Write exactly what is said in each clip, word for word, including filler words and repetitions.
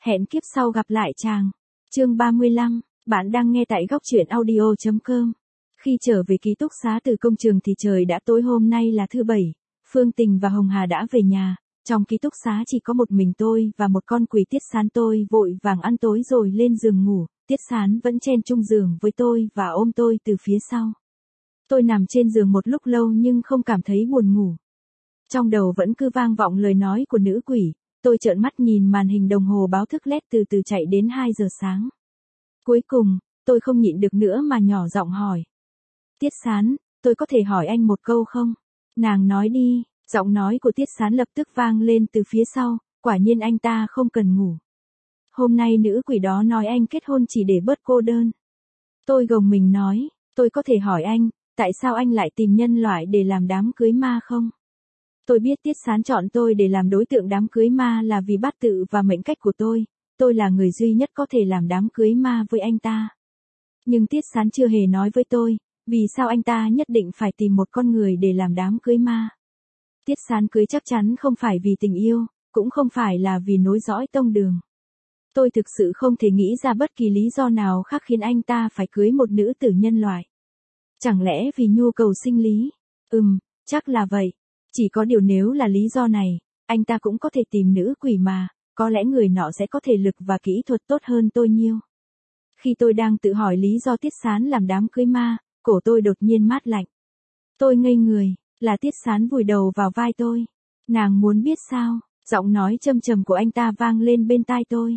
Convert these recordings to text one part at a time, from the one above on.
Hẹn kiếp sau gặp lại chàng. Chương ba mươi lăm, bạn đang nghe tại góc truyện audio chấm com. Khi trở về ký túc xá từ công trường thì trời đã tối, hôm nay là thứ bảy. Phương Tình và Hồng Hà đã về nhà. Trong ký túc xá chỉ có một mình tôi và một con quỷ. Tiết Sán. Tôi vội vàng ăn tối rồi lên giường ngủ. Tiết Sán vẫn chen chung giường với tôi và ôm tôi từ phía sau. Tôi nằm trên giường một lúc lâu nhưng không cảm thấy buồn ngủ. Trong đầu vẫn cứ vang vọng lời nói của nữ quỷ. Tôi trợn mắt nhìn màn hình đồng hồ báo thức led từ từ chạy đến hai giờ sáng. Cuối cùng, tôi không nhịn được nữa mà nhỏ giọng hỏi. Tiết Sán, tôi có thể hỏi anh một câu không? Nàng nói đi. Giọng nói của Tiết Sán lập tức vang lên từ phía sau, quả nhiên anh ta không cần ngủ. Hôm nay nữ quỷ đó nói anh kết hôn chỉ để bớt cô đơn. Tôi gồng mình nói, tôi có thể hỏi anh, tại sao anh lại tìm nhân loại để làm đám cưới ma không? Tôi biết Tiết Sán chọn tôi để làm đối tượng đám cưới ma là vì bát tự và mệnh cách của tôi, tôi là người duy nhất có thể làm đám cưới ma với anh ta. Nhưng Tiết Sán chưa hề nói với tôi, vì sao anh ta nhất định phải tìm một con người để làm đám cưới ma. Tiết Sán cưới chắc chắn không phải vì tình yêu, cũng không phải là vì nối dõi tông đường. Tôi thực sự không thể nghĩ ra bất kỳ lý do nào khác khiến anh ta phải cưới một nữ tử nhân loại. Chẳng lẽ vì nhu cầu sinh lý? Ừm, chắc là vậy. Chỉ có điều nếu là lý do này, anh ta cũng có thể tìm nữ quỷ mà, có lẽ người nọ sẽ có thể lực và kỹ thuật tốt hơn tôi nhiều. Khi tôi đang tự hỏi lý do Tiết Sán làm đám cưới ma, cổ tôi đột nhiên mát lạnh. Tôi ngây người, là Tiết Sán vùi đầu vào vai tôi. Nàng muốn biết sao? Giọng nói châm trầm của anh ta vang lên bên tai tôi.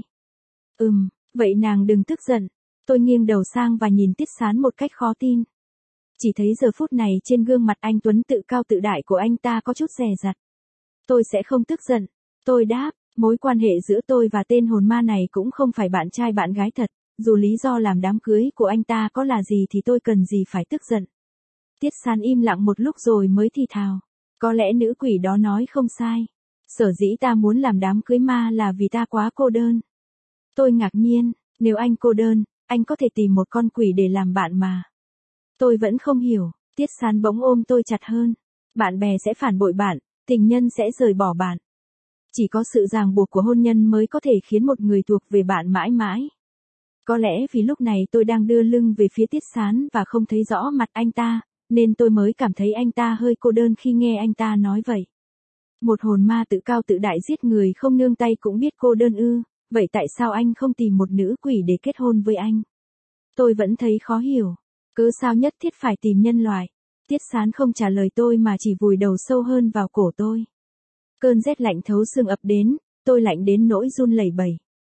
Ừm, vậy nàng đừng tức giận. Tôi nghiêng đầu sang và nhìn Tiết Sán một cách khó tin. Chỉ thấy giờ phút này trên gương mặt anh tuấn tự cao tự đại của anh ta có chút dè dặt. Tôi sẽ không tức giận. Tôi đáp, mối quan hệ giữa tôi và tên hồn ma này cũng không phải bạn trai bạn gái thật, dù lý do làm đám cưới của anh ta có là gì thì tôi cần gì phải tức giận. Tiết Sán im lặng một lúc rồi mới thì thào. Có lẽ nữ quỷ đó nói không sai. Sở dĩ ta muốn làm đám cưới ma là vì ta quá cô đơn. Tôi ngạc nhiên, nếu anh cô đơn, anh có thể tìm một con quỷ để làm bạn mà. Tôi vẫn không hiểu, Tiết Sán bỗng ôm tôi chặt hơn. Bạn bè sẽ phản bội bạn, tình nhân sẽ rời bỏ bạn. Chỉ có sự ràng buộc của hôn nhân mới có thể khiến một người thuộc về bạn mãi mãi. Có lẽ vì lúc này tôi đang đưa lưng về phía Tiết Sán và không thấy rõ mặt anh ta, nên tôi mới cảm thấy anh ta hơi cô đơn khi nghe anh ta nói vậy. Một hồn ma tự cao tự đại giết người không nương tay cũng biết cô đơn ư, vậy tại sao anh không tìm một nữ quỷ để kết hôn với anh? Tôi vẫn thấy khó hiểu. Cớ sao nhất thiết phải tìm nhân loại? Tiết Sán không trả lời tôi mà chỉ vùi đầu sâu hơn vào cổ tôi. Cơn rét lạnh thấu xương ập đến, tôi lạnh đến nỗi run lẩy bẩy.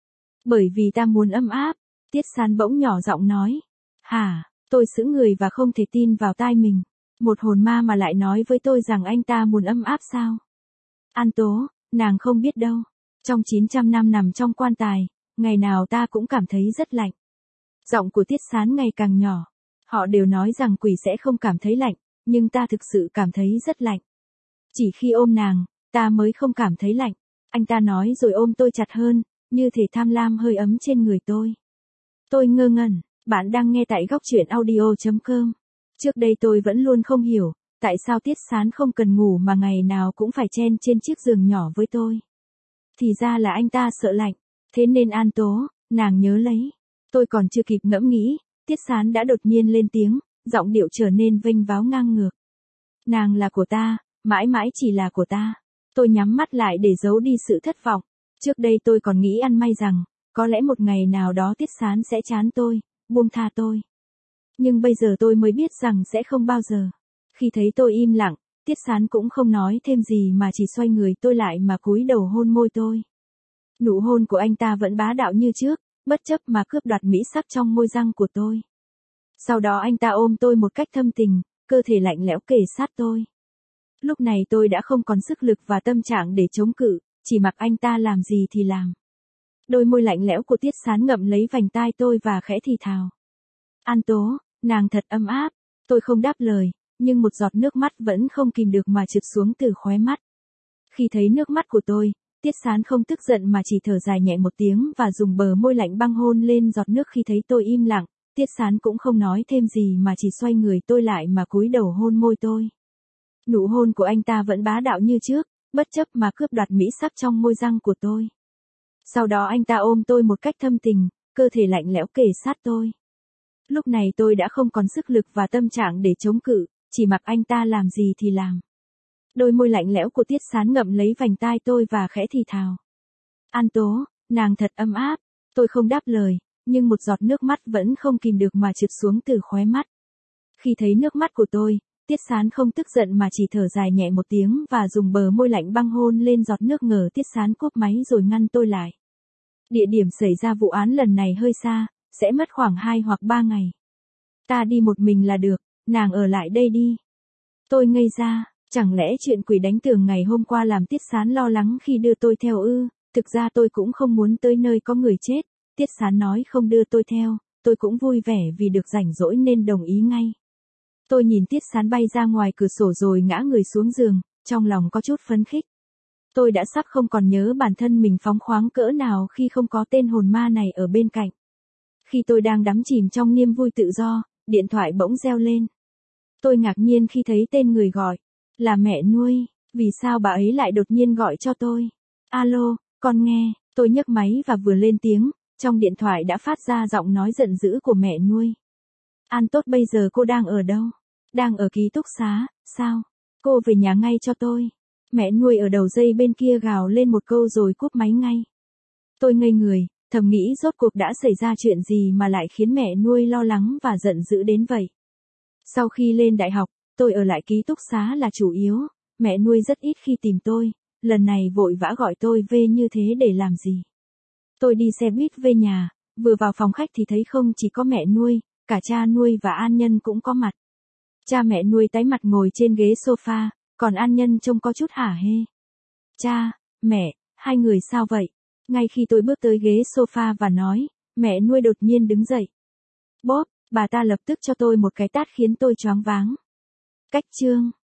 Bởi vì ta muốn ấm áp, Tiết Sán bỗng nhỏ giọng nói. Hả? Tôi sững người và không thể tin vào tai mình. Một hồn ma mà lại nói với tôi rằng anh ta muốn ấm áp sao? An Tố, nàng không biết đâu. Trong chín trăm năm nằm trong quan tài, ngày nào ta cũng cảm thấy rất lạnh. Giọng của Tiết Sán ngày càng nhỏ. Họ đều nói rằng quỷ sẽ không cảm thấy lạnh, nhưng ta thực sự cảm thấy rất lạnh. Chỉ khi ôm nàng, ta mới không cảm thấy lạnh. Anh ta nói rồi ôm tôi chặt hơn, như thể tham lam hơi ấm trên người tôi. Tôi ngơ ngẩn, bạn đang nghe tại góc truyện audio chấm com. Trước đây tôi vẫn luôn không hiểu, tại sao Tiết Sán không cần ngủ mà ngày nào cũng phải chen trên chiếc giường nhỏ với tôi. Thì ra là anh ta sợ lạnh, thế nên An Tố, nàng nhớ lấy. Tôi còn chưa kịp ngẫm nghĩ, Tiết Sán đã đột nhiên lên tiếng, giọng điệu trở nên vênh váo ngang ngược. Nàng là của ta, mãi mãi chỉ là của ta. Tôi nhắm mắt lại để giấu đi sự thất vọng. Trước đây tôi còn nghĩ ăn may rằng, có lẽ một ngày nào đó Tiết Sán sẽ chán tôi, buông tha tôi. Nhưng bây giờ tôi mới biết rằng sẽ không bao giờ. Khi thấy tôi im lặng, Tiết Sán cũng không nói thêm gì mà chỉ xoay người tôi lại mà cúi đầu hôn môi tôi. Nụ hôn của anh ta vẫn bá đạo như trước, bất chấp mà cướp đoạt mỹ sắc trong môi răng của tôi. Sau đó anh ta ôm tôi một cách thâm tình, cơ thể lạnh lẽo kề sát tôi. Lúc này tôi đã không còn sức lực và tâm trạng để chống cự, chỉ mặc anh ta làm gì thì làm. Đôi môi lạnh lẽo của Tiết Sán ngậm lấy vành tai tôi và khẽ thì thào. An Tố, nàng thật ấm áp. Tôi không đáp lời, nhưng một giọt nước mắt vẫn không kìm được mà trượt xuống từ khóe mắt. Khi thấy nước mắt của tôi, Tiết Sán không tức giận mà chỉ thở dài nhẹ một tiếng và dùng bờ môi lạnh băng hôn lên giọt nước. Khi thấy tôi im lặng, Tiết Sán cũng không nói thêm gì mà chỉ xoay người tôi lại mà cúi đầu hôn môi tôi. Nụ hôn của anh ta vẫn bá đạo như trước, bất chấp mà cướp đoạt mỹ sắc trong môi răng của tôi. Sau đó anh ta ôm tôi một cách thâm tình, cơ thể lạnh lẽo kề sát tôi. Lúc này tôi đã không còn sức lực và tâm trạng để chống cự, chỉ mặc anh ta làm gì thì làm. Đôi môi lạnh lẽo của Tiết Sán ngậm lấy vành tai tôi và khẽ thì thào. An Tố, nàng thật ấm áp. Tôi không đáp lời, nhưng một giọt nước mắt vẫn không kìm được mà trượt xuống từ khóe mắt. Khi thấy nước mắt của tôi, Tiết Sán không tức giận mà chỉ thở dài nhẹ một tiếng và dùng bờ môi lạnh băng hôn lên giọt nước. Ngờ Tiết Sán cúp máy rồi ngăn tôi lại. Địa điểm xảy ra vụ án lần này hơi xa, sẽ mất khoảng hai hoặc ba ngày. Ta đi một mình là được, nàng ở lại đây đi. Tôi ngây ra, chẳng lẽ chuyện quỷ đánh tường ngày hôm qua làm Tiết Sán lo lắng khi đưa tôi theo ư? Thực ra tôi cũng không muốn tới nơi có người chết. Tiết Sán nói không đưa tôi theo, tôi cũng vui vẻ vì được rảnh rỗi nên đồng ý ngay. Tôi nhìn Tiết Sán bay ra ngoài cửa sổ rồi ngã người xuống giường, trong lòng có chút phấn khích. Tôi đã sắp không còn nhớ bản thân mình phóng khoáng cỡ nào khi không có tên hồn ma này ở bên cạnh. Khi tôi đang đắm chìm trong niềm vui tự do, điện thoại bỗng reo lên. Tôi ngạc nhiên khi thấy tên người gọi, là mẹ nuôi, vì sao bà ấy lại đột nhiên gọi cho tôi? Alo, con nghe, tôi nhấc máy và vừa lên tiếng, trong điện thoại đã phát ra giọng nói giận dữ của mẹ nuôi. An Tốt bây giờ cô đang ở đâu? Đang ở ký túc xá, sao? Cô về nhà ngay cho tôi. Mẹ nuôi ở đầu dây bên kia gào lên một câu rồi cúp máy ngay. Tôi ngây người, thầm nghĩ rốt cuộc đã xảy ra chuyện gì mà lại khiến mẹ nuôi lo lắng và giận dữ đến vậy. Sau khi lên đại học, tôi ở lại ký túc xá là chủ yếu, mẹ nuôi rất ít khi tìm tôi, lần này vội vã gọi tôi về như thế để làm gì. Tôi đi xe buýt về nhà, vừa vào phòng khách thì thấy không chỉ có mẹ nuôi, cả cha nuôi và An Nhân cũng có mặt. Cha mẹ nuôi tái mặt ngồi trên ghế sofa, còn An Nhân trông có chút hả hê. Cha, mẹ, hai người sao vậy? Ngay khi tôi bước tới ghế sofa và nói, mẹ nuôi đột nhiên đứng dậy. Bóp, bà ta lập tức cho tôi một cái tát khiến tôi choáng váng. Cách chương